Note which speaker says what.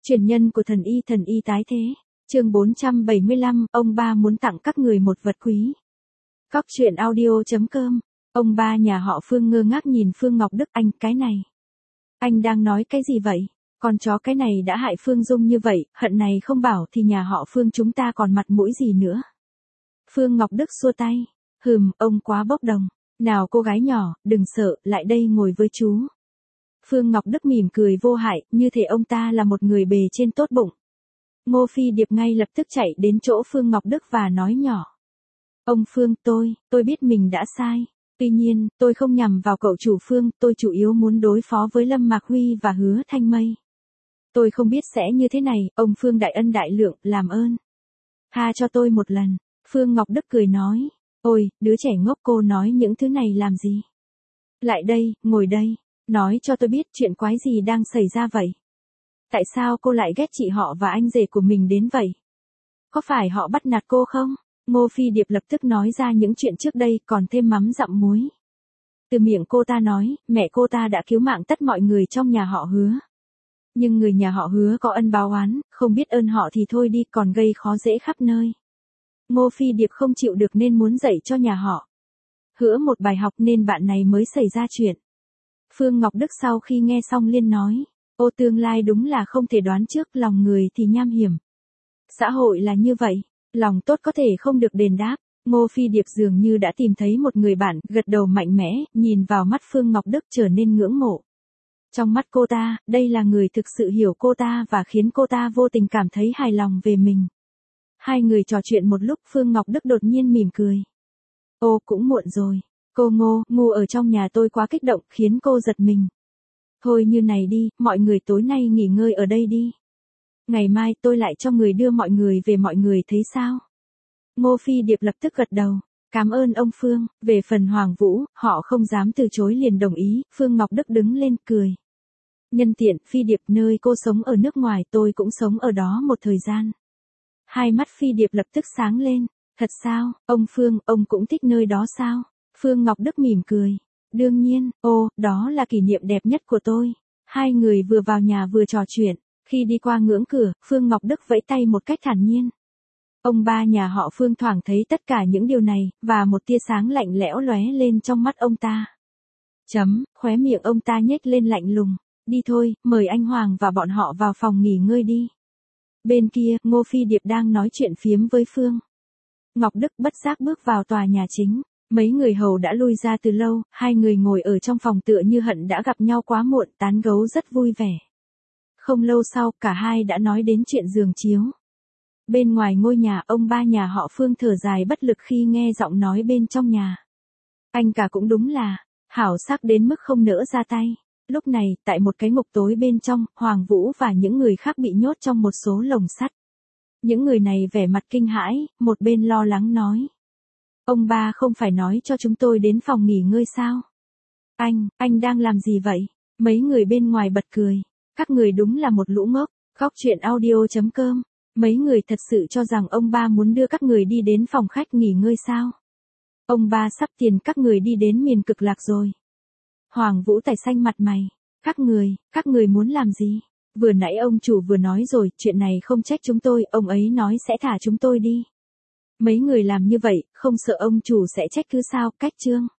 Speaker 1: Truyền nhân của thần y tái thế. Chương 475, ông ba muốn tặng các người một vật quý. Cóc truyện audio.com. Ông ba nhà họ Phương ngơ ngác nhìn Phương Ngọc Đức, anh, cái này. Anh đang nói cái gì vậy? Con chó cái này đã hại Phương Dung như vậy, hận này không bảo thì nhà họ Phương chúng ta còn mặt mũi gì nữa. Phương Ngọc Đức xua tay. Ông quá bốc đồng. Nào cô gái nhỏ, đừng sợ, lại đây ngồi với chú. Phương Ngọc Đức mỉm cười vô hại, như thể ông ta là một người bề trên tốt bụng. Ngô Phi Điệp ngay lập tức chạy đến chỗ Phương Ngọc Đức và nói nhỏ. Ông Phương, tôi biết mình đã sai. Tuy nhiên, tôi không nhằm vào cậu chủ Phương, tôi chủ yếu muốn đối phó với Lâm Mạc Huy và Hứa Thanh Mây. Tôi không biết sẽ như thế này, ông Phương đại ân đại lượng, làm ơn. Tha cho tôi một lần. Phương Ngọc Đức cười nói. Ôi, đứa trẻ ngốc, cô nói những thứ này làm gì? Lại đây, ngồi đây. Nói cho tôi biết chuyện quái gì đang xảy ra vậy? Tại sao cô lại ghét chị họ và anh rể của mình đến vậy? Có phải họ bắt nạt cô không? Ngô Phi Điệp lập tức nói ra những chuyện trước đây còn thêm mắm dặm muối. Từ miệng cô ta nói, mẹ cô ta đã cứu mạng tất mọi người trong nhà họ Hứa. Nhưng người nhà họ Hứa có ân báo oán, không biết ơn họ thì thôi đi còn gây khó dễ khắp nơi. Ngô Phi Điệp không chịu được nên muốn dạy cho nhà họ Hứa một bài học nên bạn này mới xảy ra chuyện. Phương Ngọc Đức sau khi nghe xong liên nói. Ô tương lai đúng là không thể đoán trước, lòng người thì nham hiểm. Xã hội là như vậy, lòng tốt có thể không được đền đáp. Ngô Phi Điệp dường như đã tìm thấy một người bạn, gật đầu mạnh mẽ, nhìn vào mắt Phương Ngọc Đức trở nên ngưỡng mộ. Trong mắt cô ta, đây là người thực sự hiểu cô ta và khiến cô ta vô tình cảm thấy hài lòng về mình. Hai người trò chuyện một lúc, Phương Ngọc Đức đột nhiên mỉm cười. Ô, cũng muộn rồi. Cô Ngu ở trong nhà tôi quá kích động, khiến cô giật mình. Thôi như này đi, mọi người tối nay nghỉ ngơi ở đây đi. Ngày mai tôi lại cho người đưa mọi người về, mọi người thấy sao? Ngô Phi Điệp lập tức gật đầu. Cảm ơn ông Phương. Về phần Hoàng Vũ, họ không dám từ chối liền đồng ý. Phương Ngọc Đức đứng lên cười. Nhân tiện, Phi Điệp, nơi cô sống ở nước ngoài tôi cũng sống ở đó một thời gian. Hai mắt Phi Điệp lập tức sáng lên. Thật sao, ông Phương, ông cũng thích nơi đó sao? Phương Ngọc Đức mỉm cười. Đương nhiên, đó là kỷ niệm đẹp nhất của tôi. Hai người vừa vào nhà vừa trò chuyện. Khi đi qua ngưỡng cửa, Phương Ngọc Đức vẫy tay một cách thản nhiên. Ông ba nhà họ Phương thoảng thấy tất cả những điều này, và một tia sáng lạnh lẽo lóe lên trong mắt ông ta. Khóe miệng ông ta nhếch lên lạnh lùng. Đi thôi, mời anh Hoàng và bọn họ vào phòng nghỉ ngơi đi. Bên kia, Ngô Phi Điệp đang nói chuyện phiếm với Phương Ngọc Đức, bất giác bước vào tòa nhà chính. Mấy người hầu đã lui ra từ lâu, hai người ngồi ở trong phòng tựa như hận đã gặp nhau quá muộn, tán gẫu rất vui vẻ. Không lâu sau, cả hai đã nói đến chuyện giường chiếu. Bên ngoài ngôi nhà, ông ba nhà họ Phương thở dài bất lực khi nghe giọng nói bên trong nhà. Anh cả cũng đúng là hảo sắc đến mức không nỡ ra tay. Lúc này, tại một cái ngục tối bên trong, Hoàng Vũ và những người khác bị nhốt trong một số lồng sắt. Những người này vẻ mặt kinh hãi, một bên lo lắng nói. Ông ba không phải nói cho chúng tôi đến phòng nghỉ ngơi sao? Anh đang làm gì vậy? Mấy người bên ngoài bật cười. Các người đúng là một lũ ngốc. Cóc truyện audio.com. Mấy người thật sự cho rằng ông ba muốn đưa các người đi đến phòng khách nghỉ ngơi sao? Ông ba sắp tiền các người đi đến miền cực lạc rồi. Hoàng Vũ tái xanh mặt mày. Các người muốn làm gì? Vừa nãy ông chủ vừa nói rồi, chuyện này không trách chúng tôi, ông ấy nói sẽ thả chúng tôi đi. Mấy người làm như vậy, không sợ ông chủ sẽ trách cứ sao? Cách chương.